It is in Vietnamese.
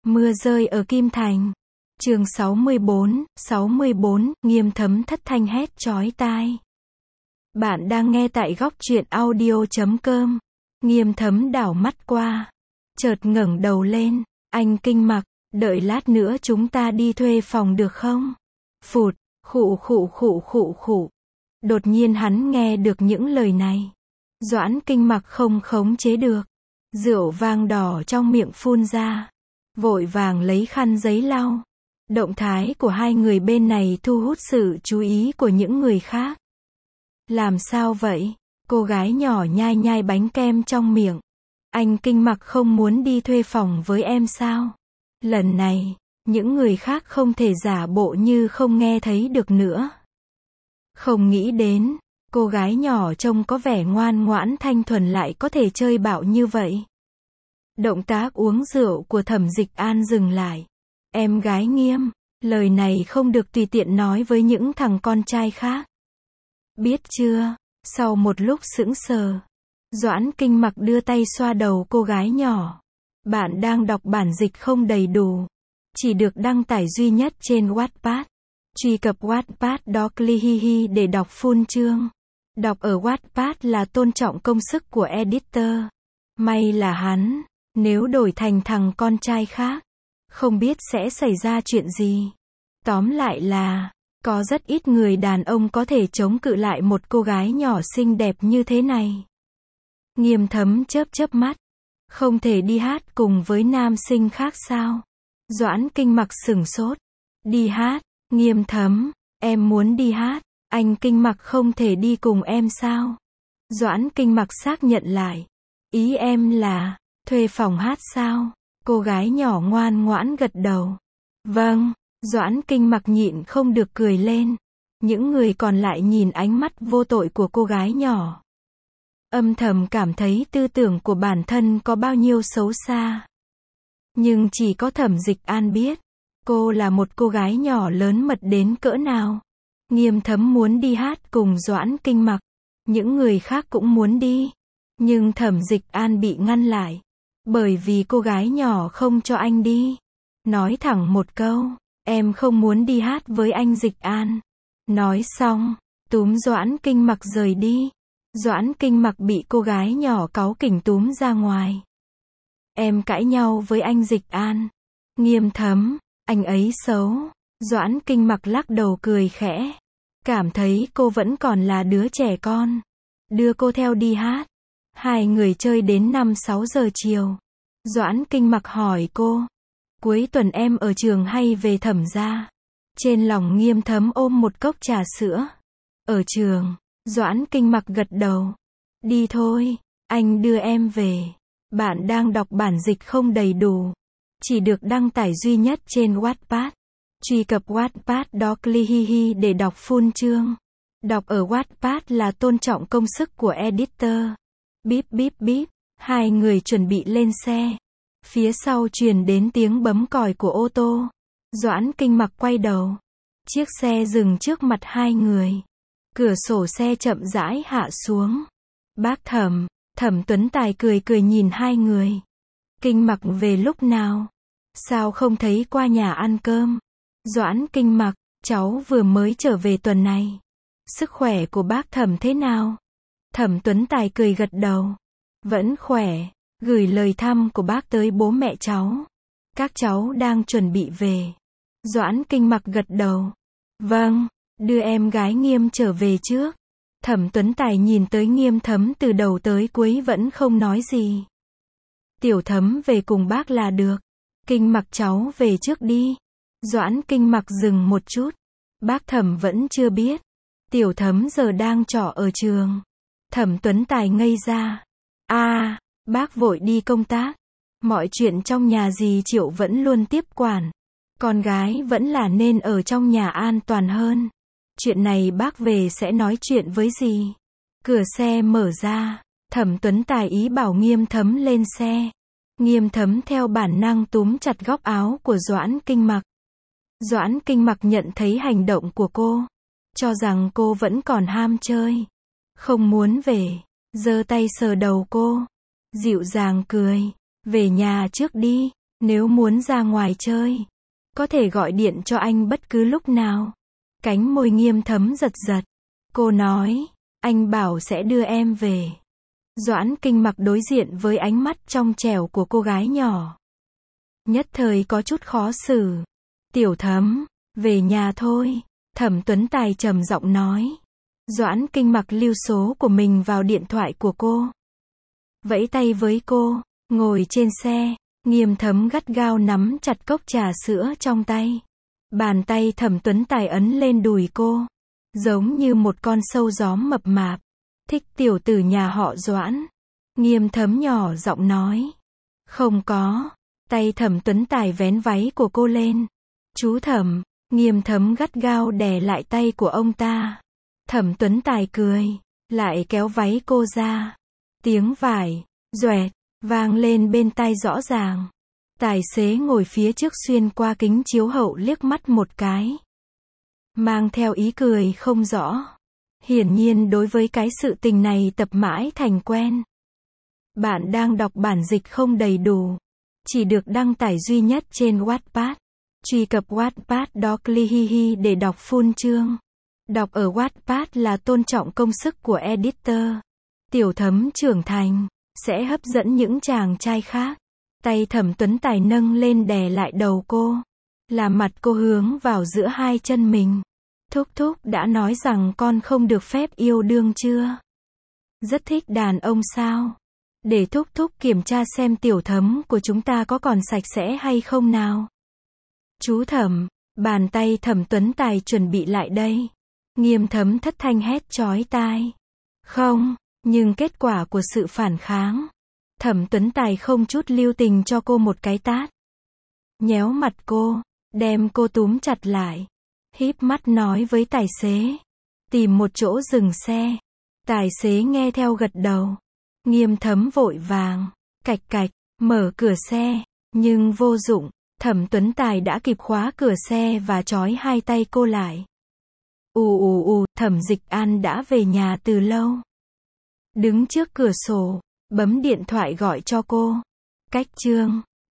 Mưa rơi ở Kim Thành. Chương 64, Nghiêm Thấm thất thanh hét chói tai. Bạn đang nghe tại góc truyện audio.com. Nghiêm Thấm đảo mắt qua, chợt ngẩng đầu lên, anh Kinh Mặc, đợi lát nữa chúng ta đi thuê phòng được không? Phụt, khụ. Đột nhiên hắn nghe được những lời này. Doãn Kinh Mặc không khống chế được. Rượu vang đỏ trong miệng phun ra. Vội vàng lấy khăn giấy lau. Động thái của hai người bên này thu hút sự chú ý của những người khác. Làm sao vậy? Cô gái nhỏ nhai nhai bánh kem trong miệng. Anh Kinh Mặc không muốn đi thuê phòng với em sao? Lần này, những người khác không thể giả bộ như không nghe thấy được nữa. Không nghĩ đến, cô gái nhỏ trông có vẻ ngoan ngoãn thanh thuần lại có thể chơi bạo như vậy. Động tác uống rượu của Thẩm Dịch An dừng lại. Em gái Nghiêm, lời này không được tùy tiện nói với những thằng con trai khác. Biết chưa? Sau một lúc sững sờ, Doãn Kinh Mặc đưa tay xoa đầu cô gái nhỏ. Bạn đang đọc bản dịch không đầy đủ, chỉ được đăng tải duy nhất trên Wattpad. Truy cập Wattpad.com để đọc full chương. Đọc ở Wattpad là tôn trọng công sức của editor. May là hắn, nếu đổi thành thằng con trai khác, không biết sẽ xảy ra chuyện gì. Tóm lại là, có rất ít người đàn ông có thể chống cự lại một cô gái nhỏ xinh đẹp như thế này. Nghiêm Thấm chớp mắt. Không thể đi hát cùng với nam sinh khác sao? Doãn Kinh Mặc sửng sốt. Đi hát? Nghiêm Thấm, em muốn đi hát, anh Kinh Mặc không thể đi cùng em sao? Doãn Kinh Mặc xác nhận lại. Ý em là, thuê phòng hát sao? Cô gái nhỏ ngoan ngoãn gật đầu. Vâng, Doãn Kinh Mặc nhịn không được cười lên. Những người còn lại nhìn ánh mắt vô tội của cô gái nhỏ. Âm thầm cảm thấy tư tưởng của bản thân có bao nhiêu xấu xa. Nhưng chỉ có Thẩm Dịch An biết, cô là một cô gái nhỏ lớn mật đến cỡ nào. Nghiêm Thấm muốn đi hát cùng Doãn Kinh Mặc. Những người khác cũng muốn đi. Nhưng Thẩm Dịch An bị ngăn lại. Bởi vì cô gái nhỏ không cho anh đi. Nói thẳng một câu, em không muốn đi hát với anh Dịch An. Nói xong, túm Doãn Kinh Mặc rời đi. Doãn Kinh Mặc bị cô gái nhỏ cáu kỉnh túm ra ngoài. Em cãi nhau với anh Dịch An. Nghiêm Thấm, anh ấy xấu. Doãn Kinh Mặc lắc đầu cười khẽ. Cảm thấy cô vẫn còn là đứa trẻ con. Đưa cô theo đi hát. Hai người chơi đến 5-6 giờ chiều. Doãn Kinh Mặc hỏi cô. Cuối tuần em ở trường hay về Thẩm gia? Trên lòng Nghiêm Thấm ôm một cốc trà sữa. Ở trường. Doãn Kinh Mặc gật đầu. Đi thôi, anh đưa em về. Bạn đang đọc bản dịch không đầy đủ, chỉ được đăng tải duy nhất trên Wattpad. Truy cập Wattpad.com để đọc full chương. Đọc ở Wattpad là tôn trọng công sức của editor. Bíp. Hai người chuẩn bị lên xe. Phía sau truyền đến tiếng bấm còi của ô tô. Doãn Kinh Mặc quay đầu. Chiếc xe dừng trước mặt hai người. Cửa sổ xe chậm rãi hạ xuống. Bác Thẩm, Thẩm Tuấn Tài cười nhìn hai người. Kinh Mặc về lúc nào? Sao không thấy qua nhà ăn cơm? Doãn Kinh Mặc, cháu vừa mới trở về tuần này. Sức khỏe của bác Thẩm thế nào? Thẩm Tuấn Tài cười gật đầu. Vẫn khỏe, gửi lời thăm của bác tới bố mẹ cháu. Các cháu đang chuẩn bị về. Doãn Kinh Mặc gật đầu. Vâng. Đưa em gái Nghiêm trở về trước. Thẩm Tuấn Tài nhìn tới Nghiêm Thấm từ đầu tới cuối vẫn không nói gì. Tiểu Thấm về cùng bác là được. Kinh Mặc cháu về trước đi. Doãn Kinh Mặc dừng một chút. Bác Thẩm vẫn chưa biết. Tiểu Thấm giờ đang trọ ở trường. Thẩm Tuấn Tài ngây ra. Bác vội đi công tác. Mọi chuyện trong nhà dì Triệu vẫn luôn tiếp quản. Con gái vẫn là nên ở trong nhà an toàn hơn. Chuyện này bác về sẽ nói chuyện với dì. Cửa xe mở ra. Thẩm Tuấn Tài ý bảo Nghiêm Thấm lên xe. Nghiêm Thấm theo bản năng túm chặt góc áo của Doãn Kinh Mặc. Doãn Kinh Mặc nhận thấy hành động của cô. Cho rằng cô vẫn còn ham chơi. Không muốn về. Giơ tay sờ đầu cô. Dịu dàng cười. Về nhà trước đi. Nếu muốn ra ngoài chơi, có thể gọi điện cho anh bất cứ lúc nào. Cánh môi Nghiêm Thấm giật giật. Cô nói, anh bảo sẽ đưa em về. Doãn Kinh Mặc đối diện với ánh mắt trong trẻo của cô gái nhỏ. Nhất thời có chút khó xử. Tiểu Thấm, về nhà thôi. Thẩm Tuấn Tài trầm giọng nói. Doãn Kinh Mặc lưu số của mình vào điện thoại của cô. Vẫy tay với cô, ngồi trên xe. Nghiêm Thấm gắt gao nắm chặt cốc trà sữa trong tay. Bàn tay Thẩm Tuấn Tài ấn lên đùi cô. Giống như một con sâu gióm mập mạp. Thích tiểu tử nhà họ Doãn. Nghiêm Thấm nhỏ giọng nói. Không có. Tay Thẩm Tuấn Tài vén váy của cô lên. Chú Thẩm. Nghiêm Thấm gắt gao đè lại tay của ông ta. Thẩm Tuấn Tài cười. Lại kéo váy cô ra. Tiếng vải, doẹt, vang lên bên tai rõ ràng. Tài xế ngồi phía trước xuyên qua kính chiếu hậu liếc mắt một cái. Mang theo ý cười không rõ. Hiển nhiên đối với cái sự tình này tập mãi thành quen. Bạn đang đọc bản dịch không đầy đủ. Chỉ được đăng tải duy nhất trên Wattpad. Truy cập wattpad.com để đọc full chương. Đọc ở Wattpad là tôn trọng công sức của editor. Tiểu Thấm trưởng thành, sẽ hấp dẫn những chàng trai khác. Tay Thẩm Tuấn Tài nâng lên đè lại đầu cô. Làm mặt cô hướng vào giữa hai chân mình. Thúc thúc đã nói rằng con không được phép yêu đương chưa? Rất thích đàn ông sao? Để thúc thúc kiểm tra xem Tiểu Thấm của chúng ta có còn sạch sẽ hay không nào. Chú Thẩm, bàn tay Thẩm Tuấn Tài chuẩn bị lại đây. Nghiêm Thấm thất thanh hét chói tai. Không, nhưng kết quả của sự phản kháng. Thẩm Tuấn Tài không chút lưu tình cho cô một cái tát. Nhéo mặt cô, đem cô túm chặt lại. Híp mắt nói với tài xế. Tìm một chỗ dừng xe. Tài xế nghe theo gật đầu. Nghiêm Thấm vội vàng, cạch cạch, mở cửa xe. Nhưng vô dụng, Thẩm Tuấn Tài đã kịp khóa cửa xe và trói hai tay cô lại. Thẩm Dịch An đã về nhà từ lâu. Đứng trước cửa sổ, bấm điện thoại gọi cho cô. Cách chương